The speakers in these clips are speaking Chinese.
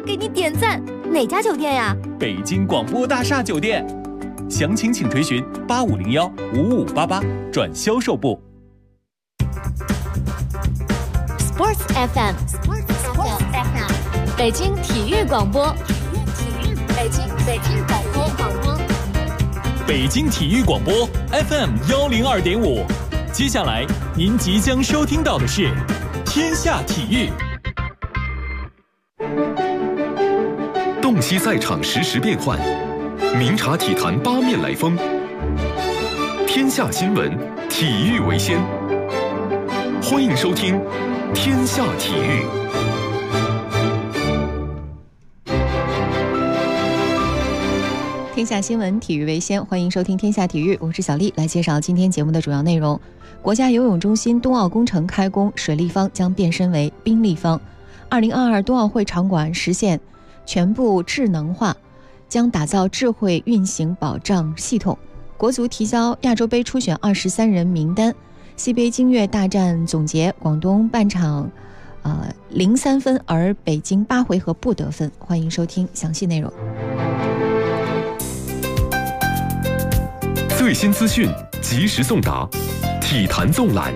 给你点赞。哪家酒店呀？ 北京广播大厦酒店。详情请垂询8501-5588转销售部。 Sports FM， 北京体育广播，北京广播， 北京体育广播 FM102.5。接下来您即将收听到的是《天下体育》。 洞悉赛场实时变幻，明察体坛八面来风。天下新闻，体育为先。欢迎收听《天下体育》。 天下新闻，体育为先，欢迎收听《天下体育》，我是小丽，来介绍今天节目的主要内容。国家游泳中心冬奥工程开工，水立方将变身为冰立方。2022冬奥会场馆实现全部智能化，将打造智慧运行保障系统。国足提交亚洲杯初选23人名单。CBA 京粤大战总结，广东半场0-3分，而北京8回合不得分。欢迎收听详细内容。 最新资讯及时送达，体坛纵览。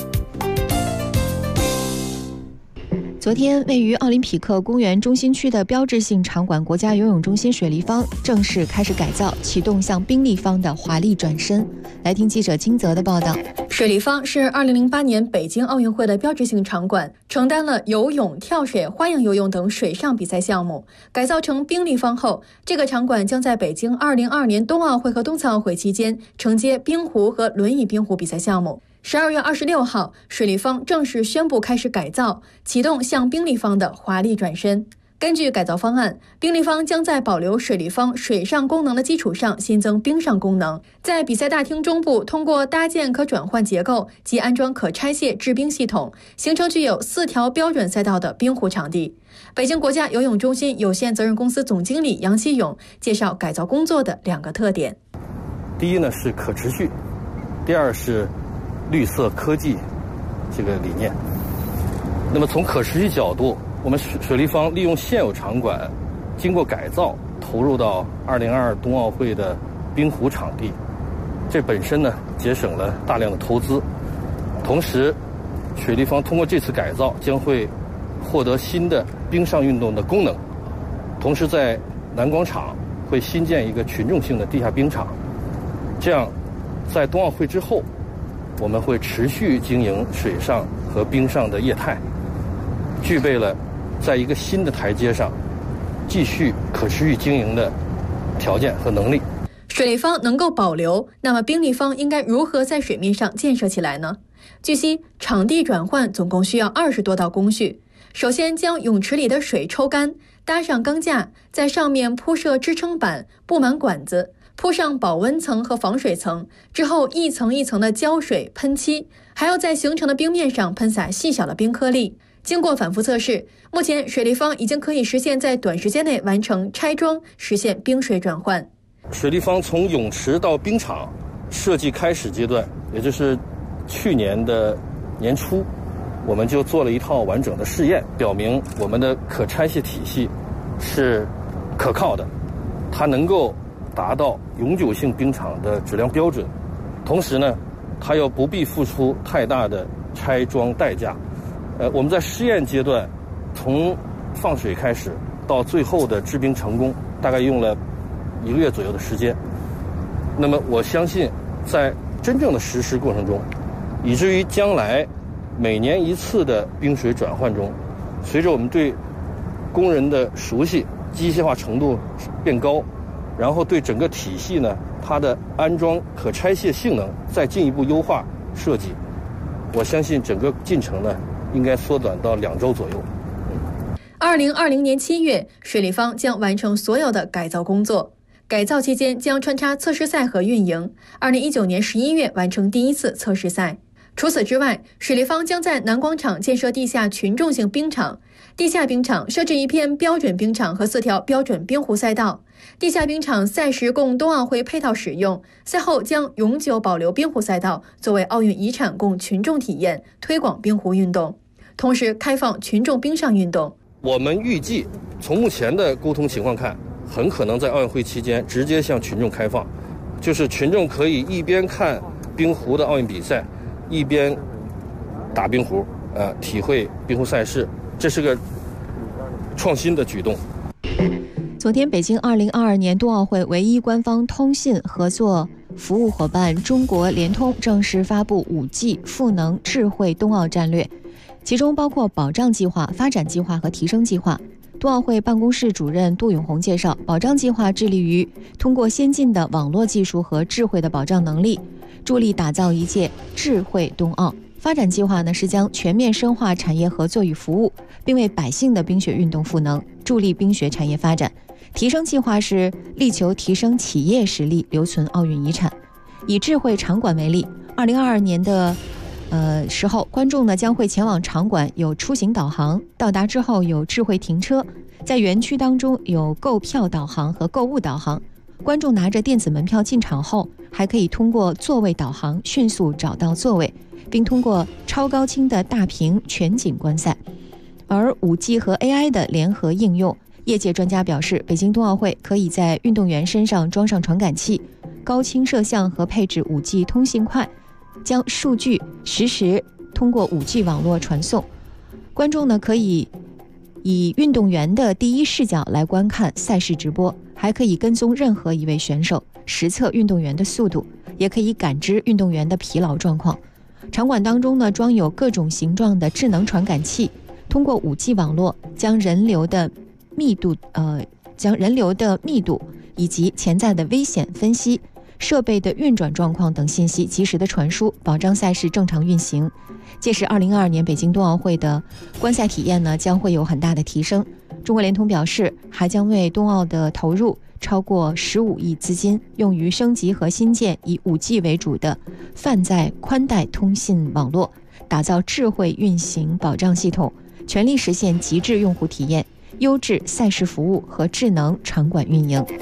昨天，位于奥林匹克公园中心区的标志性场馆国家游泳中心水立方正式开始改造，启动向冰立方的华丽转身。来听记者金泽的报道。 水立方是2008年北京奥运会的标志性场馆，承担了游泳、跳水、花样游泳等水上比赛项目。改造成冰立方后，这个场馆将在北京2022年冬奥会和冬残奥会期间承接冰壶和轮椅冰壶比赛项目。12月26号，水立方正式宣布开始改造，启动向冰立方的华丽转身。根据改造方案，冰立方将在保留水立方水上功能的基础上新增冰上功能，在比赛大厅中部通过搭建可转换结构及安装可拆卸制冰系统，形成具有4条标准赛道的冰壶场地。北京国家游泳中心有限责任公司总经理杨希勇介绍改造工作的2个特点。 第一呢是可持续，第二是绿色科技这个理念。那么从可持续角度，我们水立方利用现有场馆经过改造投入到2022冬奥会的冰壶场地，这本身呢节省了大量的投资。同时水立方通过这次改造将会获得新的冰上运动的功能，同时在南广场会新建一个群众性的地下冰场，这样在冬奥会之后我们会持续经营水上和冰上的业态，具备了在一个新的台阶上继续可持续经营的条件和能力。 水立方能够保留，那么冰立方应该如何在水面上建设起来呢？据悉，场地转换总共需要20多道工序。首先将泳池里的水抽干，搭上钢架，在上面铺设支撑板，布满管子，铺上保温层和防水层，之后一层一层的浇水喷漆，还要在形成的冰面上喷洒细小的冰颗粒。经过反复测试，目前水立方已经可以实现在短时间内完成拆装，实现冰水转换。 水立方从泳池到冰场设计开始阶段，也就是去年的年初，我们就做了一套完整的试验，表明我们的可拆卸体系是可靠的，它能够达到永久性冰场的质量标准，同时呢，它又不必付出太大的拆装代价。我们在试验阶段，从放水开始到最后的制冰成功，大概用了1个月左右的时间。那么我相信，在真正的实施过程中，以至于将来每年1次的冰水转换中，随着我们对工人的熟悉，机械化程度变高，然后对整个体系呢，它的安装可拆卸性能再进一步优化设计，我相信整个进程呢应该缩短到2周左右。 2020年7月，水立方将完成所有的改造工作。改造期间将穿插测试赛和运营。2019年11月完成第1次测试赛。除此之外，水立方将在南广场建设地下群众性冰场。地下冰场设置一片标准冰场和4条标准冰壶赛道。地下冰场赛时供冬奥会配套使用，赛后将永久保留冰壶赛道，作为奥运遗产供群众体验，推广冰壶运动，同时开放群众冰上运动。 我们预计从目前的沟通情况看，很可能在奥运会期间直接向群众开放，就是群众可以一边看冰壶的奥运比赛，一边打冰壶，体会冰壶赛事，这是个创新的举动。 昨天，北京2022年冬奥会唯一官方通信合作服务伙伴中国联通正式发布 5G 赋能智慧冬奥战略，其中包括保障计划、发展计划和提升计划。冬奥会办公室主任杜永红介绍，保障计划致力于通过先进的网络技术和智慧的保障能力，助力打造一届智慧冬奥。发展计划呢，是将全面深化产业合作与服务，并为百姓的冰雪运动赋能，助力冰雪产业发展。提升计划是力求提升企业实力，留存奥运遗产。以智慧场馆为例，2022年的时候，观众呢将会前往场馆有出行导航，到达之后有智慧停车，在园区当中有购票导航和购物导航。观众拿着电子门票进场后，还可以通过座位导航迅速找到座位，并通过超高清的大屏全景观赛。而 5G 和 AI 的联合应用，业界专家表示，北京冬奥会可以在运动员身上装上传感器、高清摄像和配置 5G 通信块，将数据实时通过 5G 网络传送。观众呢可以以运动员的第一视角来观看赛事直播，还可以跟踪任何一位选手，实测运动员的速度，也可以感知运动员的疲劳状况。场馆当中呢装有各种形状的智能传感器，通过 5G 网络将人流的密度以及潜在的危险分析、设备的运转状况等信息及时的传输，保障赛事正常运行。届时2022年北京冬奥会的观赛体验呢将会有很大的提升。中国联通表示，还将为冬奥的投入超过15亿资金，用于升级和新建以 5G 为主的泛在宽带通信网络，打造智慧运行保障系统，全力实现极致用户体验、优质赛事服务和智能场馆运营。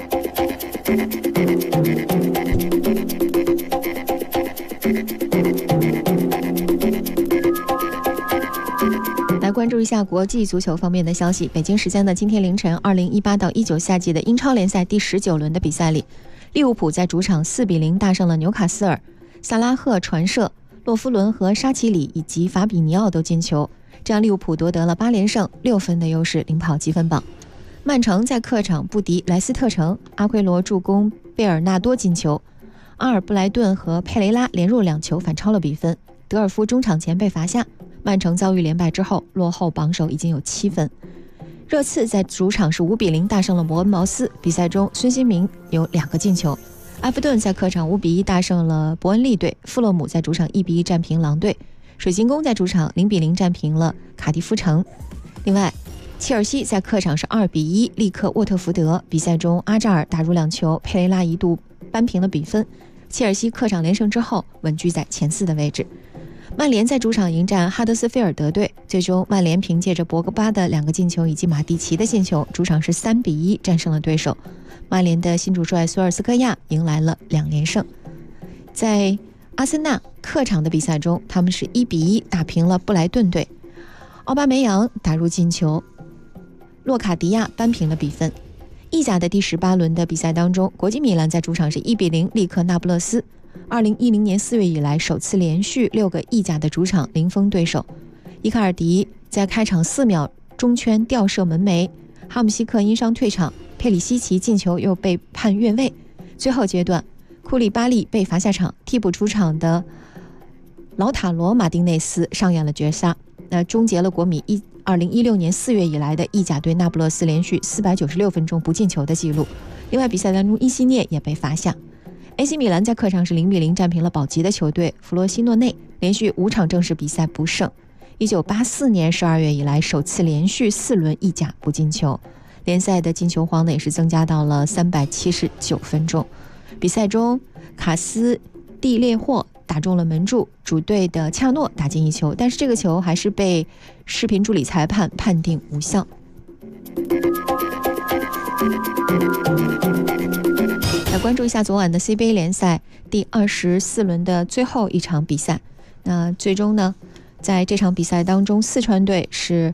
来关注一下国际足球方面的消息。北京时间的今天凌晨，2018到19夏季的英超联赛第19轮的比赛里，利物浦在主场4比0大胜了纽卡斯尔，萨拉赫传射，洛夫伦和沙奇里以及法比尼奥都进球，这样利物浦夺得了8连胜，6分的优势，领跑积分榜。曼城在客场不敌莱斯特城，阿奎罗助攻贝尔纳多进球，阿尔布莱顿和佩雷拉连入2球反超了比分，德尔夫中场前被罚下。曼城遭遇连败之后，落后榜首已经有7分。热刺在主场是5比0大胜了伯恩茅斯，比赛中孙兴民有2个进球。埃弗顿在客场5比1大胜了伯恩利队，富勒姆在主场1比1战平狼队，水晶宫在主场0比0战平了卡迪夫城。另外，切尔西在客场是2比1力克沃特福德，比赛中阿扎尔打入2球，佩雷拉一度扳平了比分。切尔西客场连胜之后稳居在前4的位置。曼联在主场迎战哈德斯菲尔德队，最终曼联凭借着博格巴的2个进球以及马蒂奇的进球，主场是3比1战胜了对手。曼联的新主帅索尔斯克亚迎来了2连胜。在阿森纳客场的比赛中，他们是1比1打平了布莱顿队，奥巴梅扬打入进球，洛卡迪亚扳平了比分。意甲的第18轮的比赛当中，国际米兰在主场是1比0力克那不勒斯，2010年4月以来首次连续6个意甲的主场零封对手。伊卡尔迪在开场4秒中圈吊射门楣，哈姆西克因伤退场，佩里西奇进球又被判越位。最后阶段，库利巴利被罚下场，替补出场的劳塔罗马丁内斯上演了绝杀，终结了国米2016年4月以来的意甲对那不勒斯连续496分钟不进球的记录。另外，比赛当中伊西涅也被罚下。AC 米兰在客场是0比0战平了保级的球队弗罗西诺内，连续5场正式比赛不胜，1984年12月以来首次连续4轮意甲不进球。联赛的进球荒呢也是增加到了379分钟。比赛中，卡斯蒂列霍打中了门柱，主队的恰诺打进1球，但是这个球还是被视频助理裁判判定无效。来关注一下昨晚的 CBA 联赛第24轮的最后一场比赛。那最终呢，在这场比赛当中，四川队是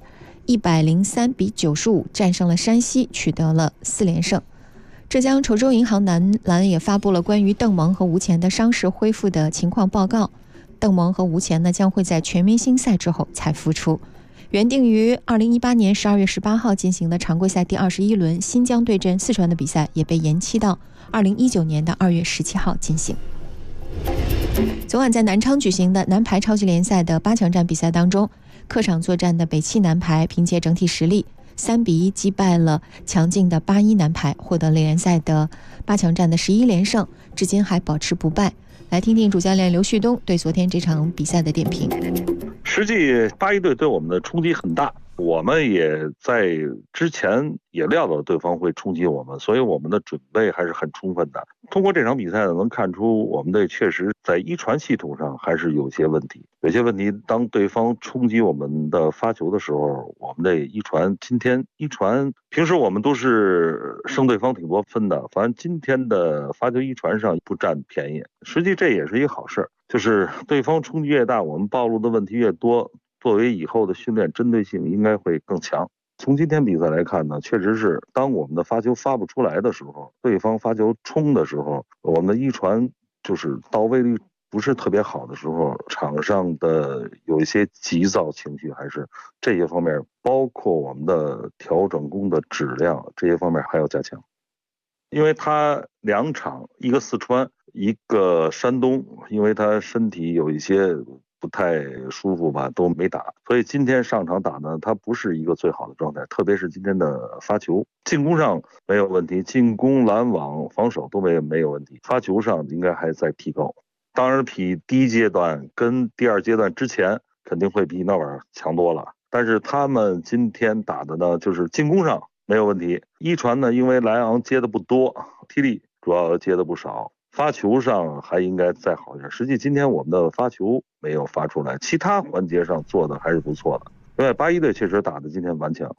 103比95战胜了山西，取得了4连胜。浙江稠州银行男篮也发布了关于邓蒙和吴前的伤势恢复的情况报告。邓蒙和吴前呢将会在全明星赛之后才复出。原定于2018年12月18号进行的常规赛第21轮新疆对阵四川的比赛也被延期到2019年的2月17号进行。昨晚在南昌举行的男排超级联赛的8强战比赛当中，客场作战的北汽男排凭借整体实力3比1击败了强劲的81男排，获得联赛的8强战的11连胜，至今还保持不败。来听听主教练刘旭东对昨天这场比赛的点评。 实际81队对我们的冲击很大，我们也在之前也料到对方会冲击我们，所以我们的准备还是很充分的。通过这场比赛能看出我们队确实在一传系统上还是有些问题。当对方冲击我们的发球的时候，我们的今天一传平时我们都是胜对方挺多分的，反正今天的发球一传上不占便宜，实际这也是一个好事，就是对方冲击越大，我们暴露的问题越多，作为以后的训练针对性应该会更强。从今天比赛来看呢，确实是当我们的发球发不出来的时候，对方发球冲的时候，我们的一传就是到位率不是特别好的时候，场上的有一些急躁情绪，还是这些方面，包括我们的调整弓的质量，这些方面还要加强。因为他2场，一个四川，一个山东，因为他身体有一些不太舒服吧，都没打，所以今天上场打呢，他不是一个最好的状态，特别是今天的发球，进攻上没有问题，进攻拦网防守都没有问题，发球上应该还在提高。当然比第一阶段跟第二阶段之前肯定会比那会儿强多了，但是他们今天打的呢，就是进攻上没有问题。一传呢，因为莱昂接的不多，踢力主要接的不少，发球上还应该再好一点。实际今天我们的发球没有发出来，其他环节上做的还是不错的。另外81队确实打的今天顽强。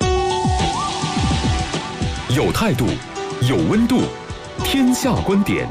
有态度，有温度，天下观点。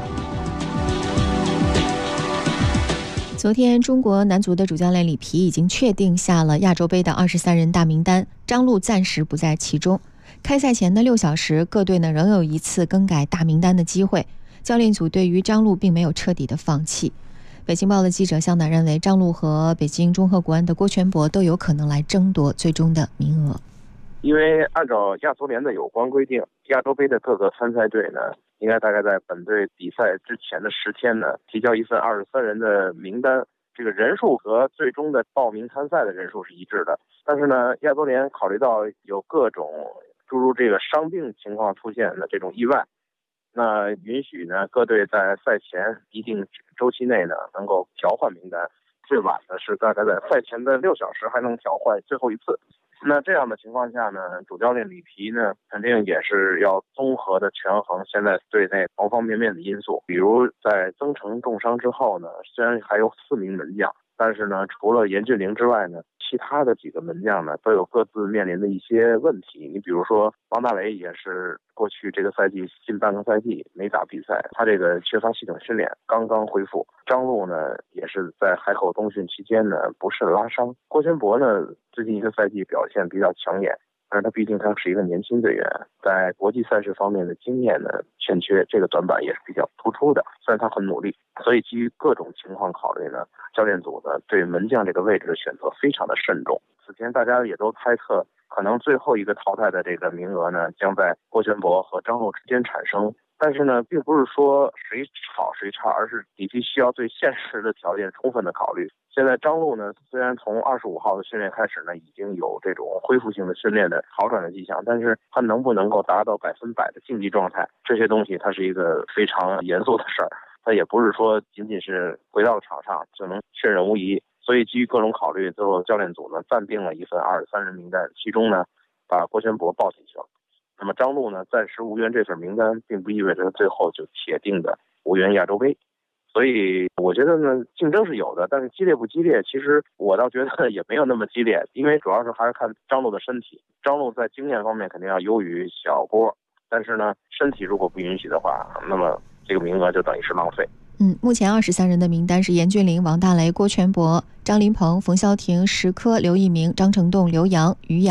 昨天中国男足的主教练里皮已经确定下了亚洲杯的23人大名单，张路暂时不在其中。开赛前的6小时，各队呢仍有一次更改大名单的机会，教练组对于张路并没有彻底的放弃。北京报的记者向南认为，张路和北京中赫国安的郭全博都有可能来争夺最终的名额。 因为按照亚足联的有关规定，亚洲杯的各个参赛队呢，应该大概在本队比赛之前的10天呢，提交一份23人的名单。这个人数和最终的报名参赛的人数是一致的，但是呢，亚足联考虑到有各种诸如这个伤病情况出现的这种意外，那允许呢各队在赛前一定周期内呢能够调换名单，最晚的是大概在赛前的6小时还能调换最后一次。那这样的情况下呢，主教练里皮呢肯定也是要综合的权衡现在队内方方面面的因素，比如在曾诚重伤之后呢，虽然还有4名门将，但是呢除了严俊凌之外呢，其他的几个门将呢都有各自面临的一些问题。你比如说王大雷也是过去这个赛季近半个赛季没打比赛，他这个缺乏系统训练，刚刚恢复。张路呢也是在海口冬训期间呢不慎拉伤。郭全博呢最近一个赛季表现比较抢眼，但是他毕竟他是一个年轻队员，在国际赛事方面的经验呢欠缺，这个短板也是比较突出的。虽然他很努力，所以基于各种情况考虑呢，教练组呢对门将这个位置的选择非常的慎重。此前大家也都猜测，可能最后一个淘汰的这个名额呢将在郭全博和张路之间产生。但是呢，并不是说谁好谁差，而是里皮需要对现实的条件充分的考虑。现在张路呢，虽然从25号的训练开始呢，已经有这种恢复性的训练的好转的迹象，但是他能不能够达到100%的竞技状态，这些东西它是一个非常严肃的事儿。它也不是说仅仅是回到场上就能胜任无疑。所以基于各种考虑，最后教练组呢暂定了一份23人名单，其中呢把郭全博报进去了。那么张路呢暂时无缘这份名单，并不意味着最后就铁定的无缘亚洲杯。所以我觉得呢，竞争是有的，但是激烈不激烈，其实我倒觉得也没有那么激烈，因为主要是还是看张路的身体。张路在经验方面肯定要优于小郭，但是呢，身体如果不允许的话，那么这个名额就等于是浪费。 目前23人的名单是严俊凌、王大雷、郭全博、张琳芃、冯潇霆、石科、刘一鸣、张成栋、刘洋、于洋。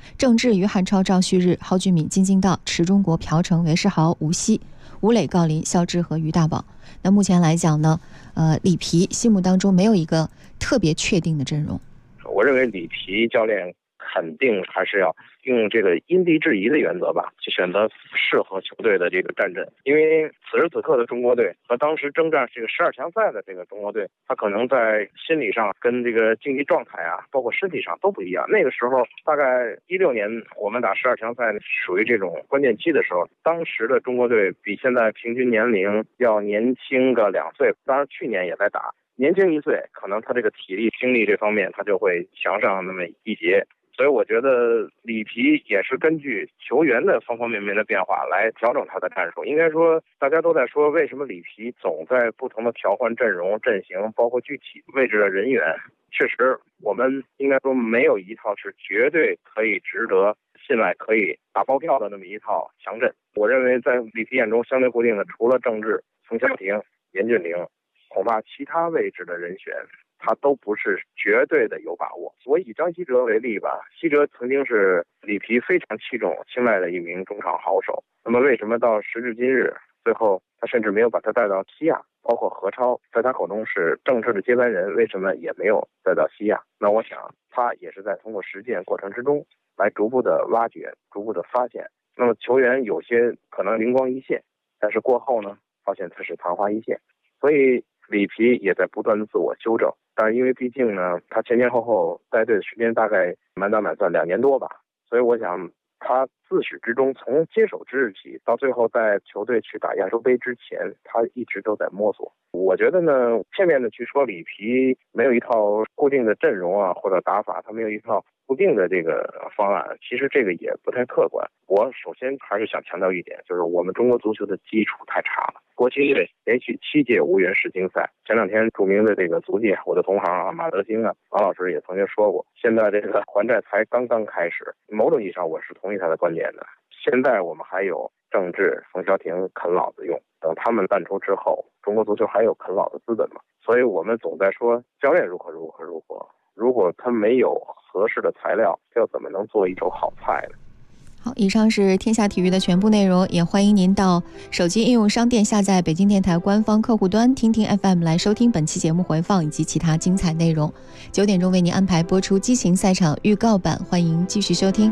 郑智于汉超赵旭日、蒿俊闵金敬道、池中国、朴成、韦世豪、吴曦、吴磊、郜林、肖智和于大宝。那目前来讲呢，里皮心目当中没有一个特别确定的阵容。 我认为里皮教练肯定还是要用这个因地制宜的原则吧，去选择适合球队的这个战阵。因为此时此刻的中国队和当时征战这个12强赛的这个中国队，他可能在心理上跟这个竞技状态啊，包括身体上都不一样。那个时候大概16年我们打12强赛属于这种关键期的时候，当时的中国队比现在平均年龄要年轻个2岁，当然去年也在打，年轻1岁，可能他这个体力精力这方面他就会强上那么一截。所以我觉得里皮也是根据球员的方方面面的变化来调整他的战术。应该说大家都在说为什么里皮总在不同的调换阵容阵型，包括具体位置的人员。确实我们应该说没有一套是绝对可以值得信赖可以打包票的那么一套强阵。我认为在里皮眼中相对固定的除了郑智、冯潇霆、严俊凌，恐怕其他位置的人选他都不是绝对的有把握。我以张稀哲为例吧，稀哲曾经是里皮非常青睐的一名中场好手。那么为什么到时至今日，最后他甚至没有把他带到西亚？包括何超在他口中是郑智的接班人，为什么也没有带到西亚？那我想他也是在通过实践过程之中来逐步的挖掘，逐步的发现。那么球员有些可能灵光一现，但是过后呢，发现他是昙花一现。所以里皮也在不断的自我修正。但是因为毕竟呢，他前前后后带队的时间大概满打满算2年多吧，所以我想他自始至终，从接手之日起到最后在球队去打亚洲杯之前，他一直都在摸索。我觉得呢，片面的去说里皮没有一套固定的阵容啊，或者打法，他没有一套固定的这个方案，其实这个也不太客观。我首先还是想强调一点，就是我们中国足球的基础太差了。国青队连续7届无缘世青赛，前2天著名的这个足界，我的同行啊马德兴啊王老师也曾经说过，现在这个还债才刚刚开始。某种意义上我是同意他的观点的。现在我们还有郑智、冯潇霆啃老子用，等他们淡出之后，中国足球还有啃老的资本吗？所以我们总在说教练如何，如果他没有合适的材料，又怎么能做一手好菜呢？ 好，以上是天下体育的全部内容，也欢迎您到手机应用商店下载北京电台官方客户端听听 FM 来收听本期节目回放以及其他精彩内容。9点钟为您安排播出激情赛场预告版，欢迎继续收听。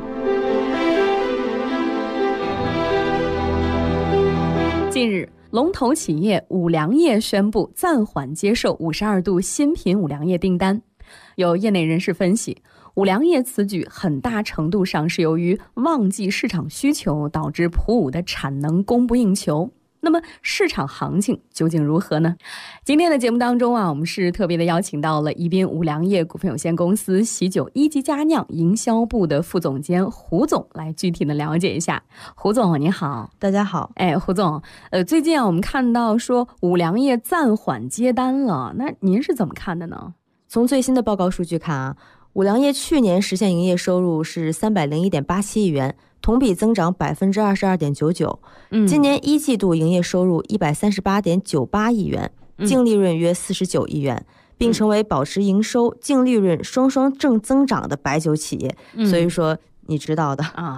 近日，龙头企业五粮液宣布暂缓接受52度新品五粮液订单。有业内人士分析，五粮液此举很大程度上是由于旺季市场需求导致普五的产能供不应求。那么市场行情究竟如何呢？今天的节目当中我们是特别的邀请到了宜宾五粮液股份有限公司喜酒一级佳酿营销部的副总监胡总来具体的了解一下。胡总您好。 大家好。 胡总，最近我们看到说五粮液暂缓接单了，那您是怎么看的呢？ 从最新的报告数据看啊，五粮液去年实现营业收入是301.87亿元，同比增长22.99%。今年1季度营业收入138.98亿元，净利润约49亿元，并成为保持营收、净利润双双正增长的白酒企业。所以说你知道的啊。